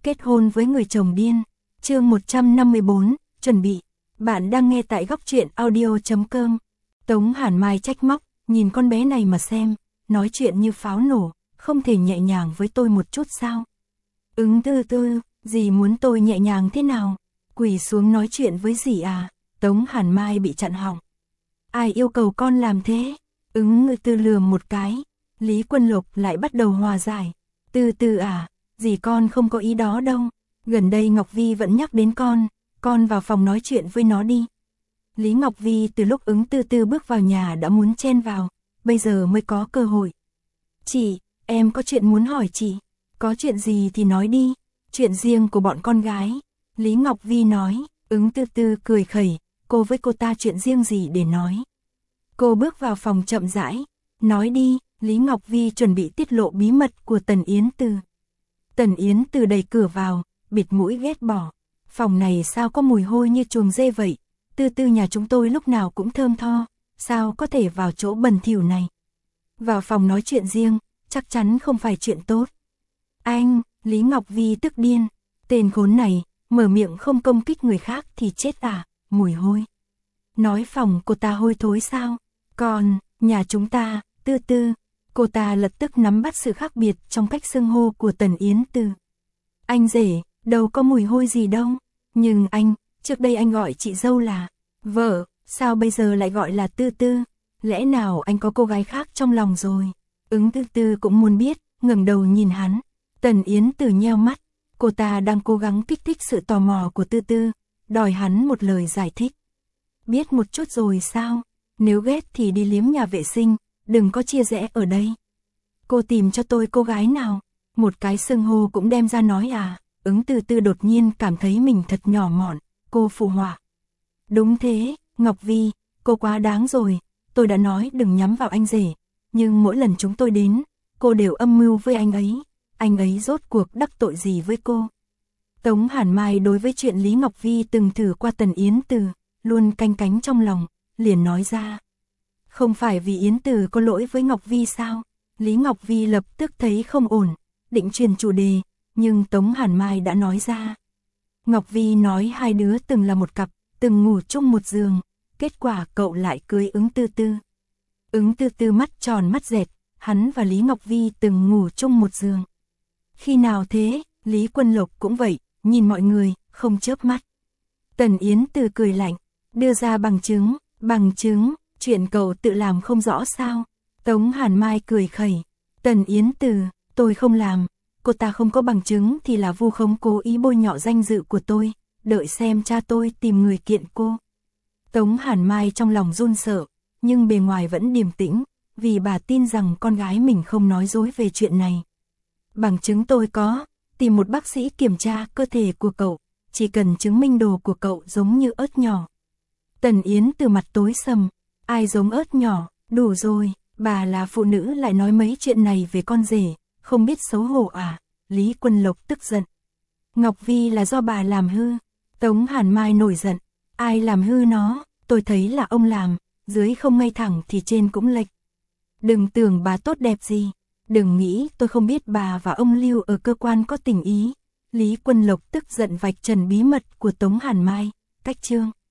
kết hôn với người chồng điên. Chương 154, chuẩn bị. Bạn đang nghe tại góc truyện audio.com. Tống Hàn Mai trách móc, nhìn con bé này mà xem, nói chuyện như pháo nổ, không thể nhẹ nhàng với tôi một chút sao? Tư tư, dì muốn tôi nhẹ nhàng thế nào? Quỳ xuống nói chuyện với dì à? Tống Hàn Mai bị chặn họng. Ai yêu cầu con làm thế? Ngự tư lườm một cái. Lý Quân Lộc lại bắt đầu hòa giải. Tư tư à, dì con không có ý đó đâu. Gần đây Ngọc Vi vẫn nhắc đến con vào phòng nói chuyện với nó đi. Lý Ngọc Vi từ lúc tư tư bước vào nhà đã muốn chen vào, bây giờ mới có cơ hội. Chị, em có chuyện muốn hỏi chị. Có chuyện gì thì nói đi, chuyện riêng của bọn con gái. Lý Ngọc Vi nói, tư tư cười khẩy, cô với cô ta chuyện riêng gì để nói. Cô bước vào phòng chậm rãi, nói đi. Lý Ngọc Vi chuẩn bị tiết lộ bí mật của Tần Yến Từ. Tần Yến Từ đẩy cửa vào, bịt mũi ghét bỏ. Phòng này sao có mùi hôi như chuồng dê vậy? Tư tư nhà chúng tôi lúc nào cũng thơm tho, sao có thể vào chỗ bẩn thỉu này? Vào phòng nói chuyện riêng, chắc chắn không phải chuyện tốt. Anh, Lý Ngọc Vi tức điên, tên khốn này, mở miệng không công kích người khác thì chết à, mùi hôi. Nói phòng cô ta hôi thối sao? Còn, nhà chúng ta, tư tư. Cô ta lập tức nắm bắt sự khác biệt trong cách xưng hô của Tần Yến Từ. Anh rể, đâu có mùi hôi gì đâu. Nhưng anh, trước đây anh gọi chị dâu là vợ, sao bây giờ lại gọi là tư tư? Lẽ nào anh có cô gái khác trong lòng rồi? Tư tư cũng muốn biết, ngẩng đầu nhìn hắn. Tần Yến Từ nheo mắt, cô ta đang cố gắng kích thích sự tò mò của tư tư, đòi hắn một lời giải thích. Biết một chút rồi sao? Nếu ghét thì đi liếm nhà vệ sinh, đừng có chia rẽ ở đây. Cô tìm cho tôi cô gái nào? Một cái xưng hô cũng đem ra nói à? Tư tư đột nhiên cảm thấy mình thật nhỏ mọn, cô phụ họa. Đúng thế, Ngọc Vi, cô quá đáng rồi, tôi đã nói đừng nhắm vào anh rể, nhưng mỗi lần chúng tôi đến, cô đều âm mưu với anh ấy rốt cuộc đắc tội gì với cô? Tống Hàn Mai đối với chuyện Lý Ngọc Vi từng thử qua Tần Yến Từ, luôn canh cánh trong lòng, liền nói ra. Không phải vì Yến Từ có lỗi với Ngọc Vi sao? Lý Ngọc Vi lập tức thấy không ổn, định chuyển chủ đề, nhưng Tống Hàn Mai đã nói ra. Ngọc Vi nói hai đứa từng là một cặp, từng ngủ chung một giường, kết quả cậu lại cưới tư tư. Tư tư mắt tròn mắt dẹt, hắn và Lý Ngọc Vi từng ngủ chung một giường. Khi nào thế? Lý Quân Lộc cũng vậy, nhìn mọi người, không chớp mắt. Tần Yến Từ cười lạnh, đưa ra bằng chứng, chuyện cậu tự làm không rõ sao? Tống Hàn Mai cười khẩy, Tần Yến Từ, tôi không làm, cô ta không có bằng chứng thì là vu khống cố ý bôi nhọ danh dự của tôi, đợi xem cha tôi tìm người kiện cô. Tống Hàn Mai trong lòng run sợ, nhưng bề ngoài vẫn điềm tĩnh, vì bà tin rằng con gái mình không nói dối về chuyện này. Bằng chứng tôi có, tìm một bác sĩ kiểm tra cơ thể của cậu, chỉ cần chứng minh đồ của cậu giống như ớt nhỏ. Tần Yến Từ mặt tối sầm, ai giống ớt nhỏ, đủ rồi, bà là phụ nữ lại nói mấy chuyện này về con rể, không biết xấu hổ à? Lý Quân Lộc tức giận. Ngọc Vi là do bà làm hư. Tống Hàn Mai nổi giận, ai làm hư nó, tôi thấy là ông làm, dưới không ngay thẳng thì trên cũng lệch. Đừng tưởng bà tốt đẹp gì, đừng nghĩ tôi không biết bà và ông Lưu ở cơ quan có tình ý. Lý Quân Lộc tức giận vạch trần bí mật của Tống Hàn Mai, cách chương.